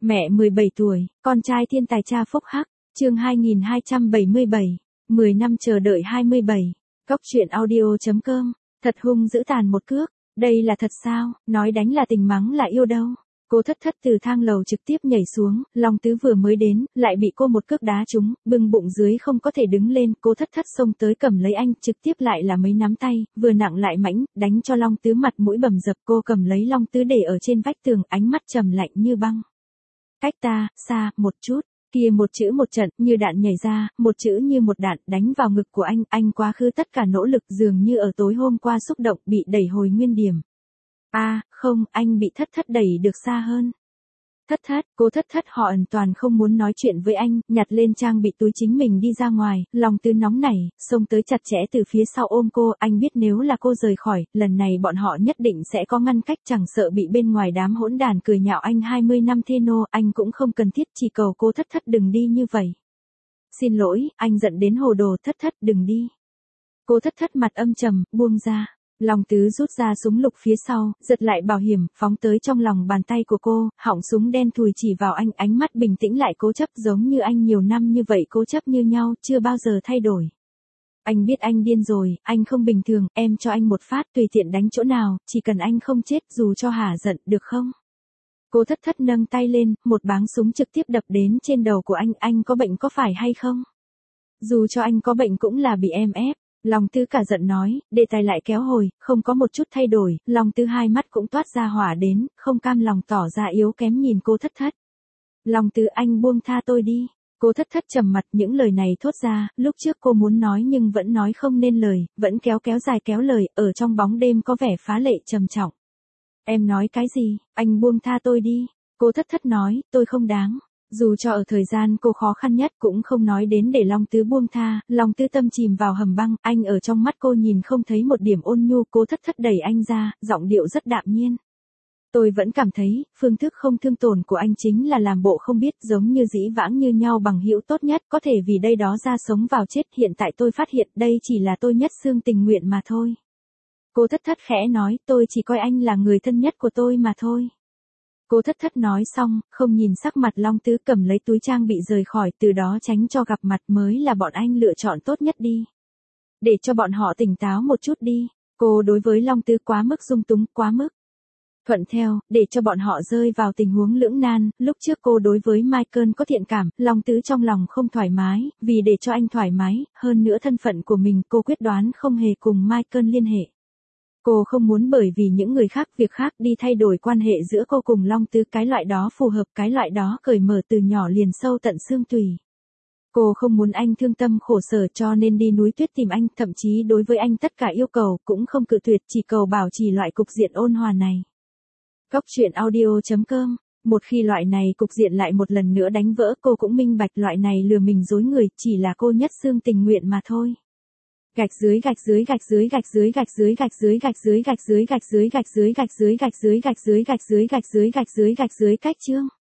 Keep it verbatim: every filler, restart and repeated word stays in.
Mẹ mười bảy tuổi, con trai thiên tài cha phúc hắc, chương hai nghìn hai trăm bảy mươi bảy, mười năm chờ đợi hai mươi bảy. Cốc truyện audio.com, thật hung dữ tàn một cước, đây là thật sao, nói đánh là tình mắng là yêu đâu. Cô thất thất từ thang lầu trực tiếp nhảy xuống, Long Tứ vừa mới đến, lại bị cô một cước đá trúng, bưng bụng dưới không có thể đứng lên, cô thất thất xông tới cầm lấy anh, trực tiếp lại là mấy nắm tay, vừa nặng lại mãnh, đánh cho Long Tứ mặt mũi bầm dập. Cô cầm lấy Long Tứ để ở trên vách tường, ánh mắt trầm lạnh như băng. Cách ta, xa, một chút. Kia một chữ một trận, như đạn nhảy ra, một chữ như một đạn, đánh vào ngực của anh, anh quá khứ tất cả nỗ lực dường như ở tối hôm qua xúc động, bị đẩy hồi nguyên điểm. A, à, không, anh bị thất thất đẩy được xa hơn. Thất thất, cô thất thất họ hoàn toàn không muốn nói chuyện với anh, nhặt lên trang bị túi chính mình đi ra ngoài, Long Tứ nóng nảy, xông tới chặt chẽ từ phía sau ôm cô, anh biết nếu là cô rời khỏi, lần này bọn họ nhất định sẽ có ngăn cách, chẳng sợ bị bên ngoài đám hỗn đàn cười nhạo anh hai mươi năm thê nô, anh cũng không cần thiết, chỉ cầu cô thất thất đừng đi như vậy. Xin lỗi, anh giận đến hồ đồ, thất thất đừng đi. Cô thất thất mặt âm trầm, buông ra. Long Tứ rút ra súng lục phía sau, giật lại bảo hiểm, phóng tới trong lòng bàn tay của cô, họng súng đen thùi chỉ vào anh, ánh mắt bình tĩnh lại cố chấp giống như anh nhiều năm như vậy cố chấp như nhau, chưa bao giờ thay đổi. Anh biết anh điên rồi, anh không bình thường, em cho anh một phát tùy tiện đánh chỗ nào, chỉ cần anh không chết dù cho hả giận, được không? Cô thất thất nâng tay lên, một báng súng trực tiếp đập đến trên đầu của anh, anh có bệnh có phải hay không? Dù cho anh có bệnh cũng là bị em ép. Long Tứ cả giận nói, đề tài lại kéo hồi, không có một chút thay đổi, Long Tứ hai mắt cũng toát ra hỏa đến, không cam lòng tỏ ra yếu kém nhìn cô thất thất. Long Tứ anh buông tha tôi đi. Cô thất thất trầm mặt, những lời này thốt ra, lúc trước cô muốn nói nhưng vẫn nói không nên lời, vẫn kéo kéo dài kéo lời, ở trong bóng đêm có vẻ phá lệ trầm trọng. Em nói cái gì, anh buông tha tôi đi. Cô thất thất nói, tôi không đáng. Dù cho ở thời gian cô khó khăn nhất cũng không nói đến để Long Tứ buông tha, Long Tứ tâm chìm vào hầm băng, anh ở trong mắt cô nhìn không thấy một điểm ôn nhu, cô thất thất đẩy anh ra, giọng điệu rất đạm nhiên. Tôi vẫn cảm thấy, phương thức không thương tổn của anh chính là làm bộ không biết, giống như dĩ vãng như nhau bằng hữu tốt nhất, có thể vì đây đó ra sống vào chết, hiện tại tôi phát hiện đây chỉ là tôi nhất xương tình nguyện mà thôi. Cô thất thất khẽ nói, tôi chỉ coi anh là người thân nhất của tôi mà thôi. Cô thất thất nói xong, không nhìn sắc mặt Long Tứ cầm lấy túi trang bị rời khỏi, từ đó tránh cho gặp mặt mới là bọn anh lựa chọn tốt nhất đi. Để cho bọn họ tỉnh táo một chút đi, cô đối với Long Tứ quá mức dung túng, quá mức. Thuận theo, để cho bọn họ rơi vào tình huống lưỡng nan, lúc trước cô đối với Michael có thiện cảm, Long Tứ trong lòng không thoải mái, vì để cho anh thoải mái, hơn nữa thân phận của mình cô quyết đoán không hề cùng Michael liên hệ. Cô không muốn bởi vì những người khác việc khác đi thay đổi quan hệ giữa cô cùng Long Tứ, cái loại đó phù hợp, cái loại đó cởi mở từ nhỏ liền sâu tận xương tùy. Cô không muốn anh thương tâm khổ sở cho nên đi núi tuyết tìm anh, thậm chí đối với anh tất cả yêu cầu cũng không cự tuyệt, chỉ cầu bảo trì loại cục diện ôn hòa này. Cốc truyện audio.com, một khi loại này cục diện lại một lần nữa đánh vỡ, cô cũng minh bạch loại này lừa mình dối người, chỉ là cô nhất xương tình nguyện mà thôi. Gạch dưới gạch dưới gạch dưới gạch dưới gạch dưới gạch dưới gạch dưới gạch dưới gạch dưới gạch dưới gạch dưới gạch dưới gạch dưới gạch dưới gạch dưới gạch dưới gạch dưới cách chương.